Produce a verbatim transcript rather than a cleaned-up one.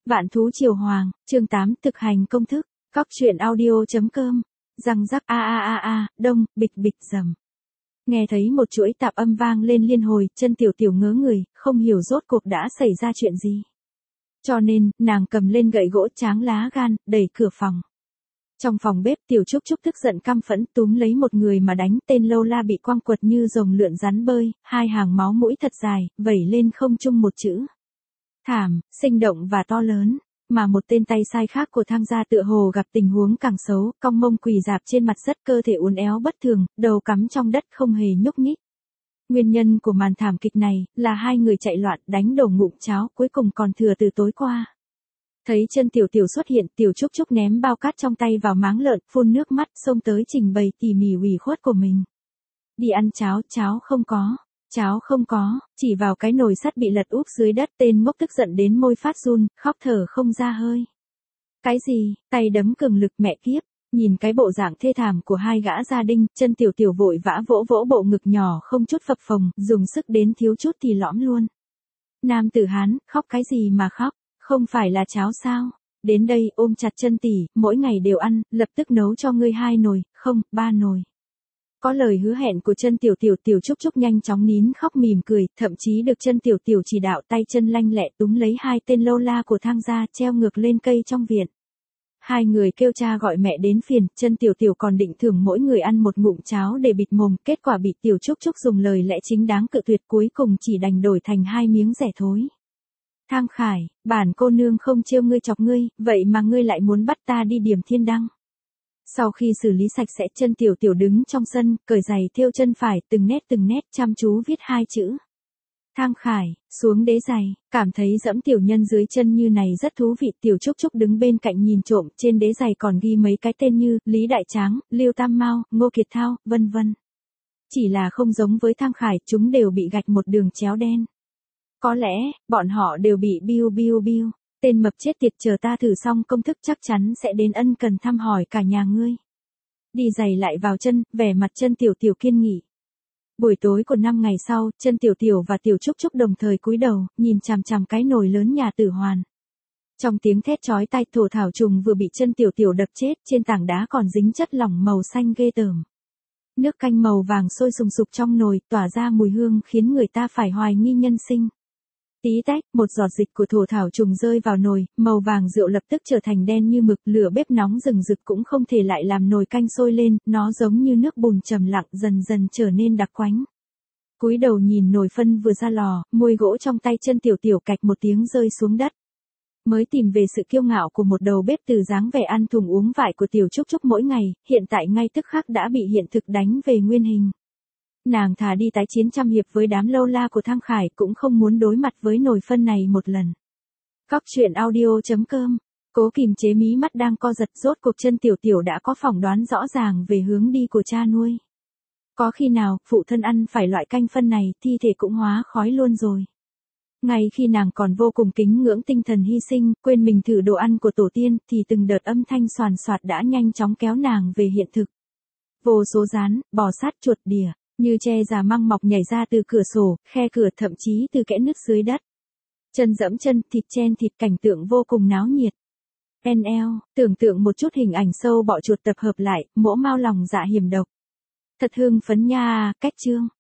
Vạn thú triều hoàng, chương tám thực hành công thức, cóc truyện audio.com, răng rắc a a a a, đông, bịch bịch rầm. Nghe thấy một chuỗi tạp âm vang lên liên hồi, chân tiểu tiểu ngớ người, không hiểu rốt cuộc đã xảy ra chuyện gì. Cho nên, nàng cầm lên gậy gỗ tráng lá gan, đẩy cửa phòng. Trong phòng bếp tiểu trúc trúc tức giận căm phẫn túm lấy một người mà đánh, tên lâu la bị quăng quật như rồng lượn rắn bơi, hai hàng máu mũi thật dài, vẩy lên không chung một chữ. Thảm, sinh động và to lớn, mà một tên tay sai khác của Thang gia tựa hồ gặp tình huống càng xấu, cong mông quỳ rạp trên mặt đất, cơ thể uốn éo bất thường, đầu cắm trong đất không hề nhúc nhích. Nguyên nhân của màn thảm kịch này là hai người chạy loạn đánh đổ ngụm cháo cuối cùng còn thừa từ tối qua. Thấy chân tiểu tiểu xuất hiện, tiểu trúc trúc ném bao cát trong tay vào máng lợn, phun nước mắt, xông tới trình bày tỉ mỉ ủy khuất của mình. Đi ăn cháo, cháo không có, cháo không có, chỉ vào cái nồi sắt bị lật úp dưới đất, tên ngốc tức giận đến môi phát run, khóc thở không ra hơi. Cái gì, tay đấm cường lực mẹ kiếp, nhìn cái bộ dạng thê thảm của hai gã gia đình, chân tiểu tiểu vội vã vỗ vỗ bộ ngực nhỏ không chút phập phồng, dùng sức đến thiếu chút thì lõm luôn. Nam tử Hán, khóc cái gì mà khóc? Không phải là cháo sao? Đến đây ôm chặt chân tỷ, mỗi ngày đều ăn, lập tức nấu cho ngươi hai nồi, không, ba nồi. Có lời hứa hẹn của chân tiểu tiểu, tiểu trúc trúc nhanh chóng nín khóc mỉm cười, thậm chí được chân tiểu tiểu chỉ đạo, tay chân lanh lẹ túm lấy hai tên lâu la của Thang gia treo ngược lên cây trong viện. Hai người kêu cha gọi mẹ đến phiền, chân tiểu tiểu còn định thưởng mỗi người ăn một ngụm cháo để bịt mồm, kết quả bị tiểu trúc trúc dùng lời lẽ chính đáng cự tuyệt, cuối cùng chỉ đành đổi thành hai miếng rẻ thối. Thang Khải, bản cô nương không trêu ngươi chọc ngươi, vậy mà ngươi lại muốn bắt ta đi điểm thiên đăng. Sau khi xử lý sạch sẽ, chân tiểu tiểu đứng trong sân, cởi giày thêu chân phải, từng nét từng nét chăm chú viết hai chữ. Thang Khải, xuống đế giày, cảm thấy dẫm tiểu nhân dưới chân như này rất thú vị, tiểu trúc trúc đứng bên cạnh nhìn trộm, trên đế giày còn ghi mấy cái tên như, Lý Đại Tráng, Lưu Tam Mao, Ngô Kiệt Thao, vân vân. Chỉ là không giống với Thang Khải, chúng đều bị gạch một đường chéo đen. Có lẽ, bọn họ đều bị biu biu biu, tên mập chết tiệt, chờ ta thử xong công thức chắc chắn sẽ đến ân cần thăm hỏi cả nhà ngươi. Đi giày lại vào chân, vẻ mặt chân tiểu tiểu kiên nghị. Buổi tối của năm ngày sau, chân tiểu tiểu và tiểu trúc trúc đồng thời cúi đầu, nhìn chằm chằm cái nồi lớn nhà tử hoàn. Trong tiếng thét chói tai, thổ thảo trùng vừa bị chân tiểu tiểu đập chết, trên tảng đá còn dính chất lỏng màu xanh ghê tởm. Nước canh màu vàng sôi sùng sục trong nồi, tỏa ra mùi hương khiến người ta phải hoài nghi nhân sinh. Tí tách, một giọt dịch của thổ thảo trùng rơi vào nồi, màu vàng rượu lập tức trở thành đen như mực, lửa bếp nóng rừng rực cũng không thể lại làm nồi canh sôi lên, nó giống như nước bùn trầm lặng dần dần trở nên đặc quánh. Cúi đầu nhìn nồi phân vừa ra lò, muôi gỗ trong tay chân tiểu tiểu cạch một tiếng rơi xuống đất. Mới tìm về sự kiêu ngạo của một đầu bếp từ dáng vẻ ăn thùng uống vải của tiểu trúc trúc mỗi ngày, hiện tại ngay tức khắc đã bị hiện thực đánh về nguyên hình. Nàng thà đi tái chiến trăm hiệp với đám lâu la của Thang Khải cũng không muốn đối mặt với nồi phân này một lần. Cóc truyện audio.com, cố kìm chế mí mắt đang co giật, rốt cuộc chân tiểu tiểu đã có phỏng đoán rõ ràng về hướng đi của cha nuôi. Có khi nào, phụ thân ăn phải loại canh phân này, thi thể cũng hóa khói luôn rồi. Ngay khi nàng còn vô cùng kính ngưỡng tinh thần hy sinh, quên mình thử đồ ăn của tổ tiên, thì từng đợt âm thanh xoàn xoạt đã nhanh chóng kéo nàng về hiện thực. Vô số rán, bò sát, chuột đỉa, như tre già măng mọc nhảy ra từ cửa sổ, khe cửa, thậm chí từ kẽ nứt dưới đất. Chân dẫm chân, thịt chen thịt, cảnh tượng vô cùng náo nhiệt. en eo, tưởng tượng một chút hình ảnh sâu bọ chuột tập hợp lại, mỗ mau lòng dạ hiểm độc. Thật hưng phấn nha, cách chương.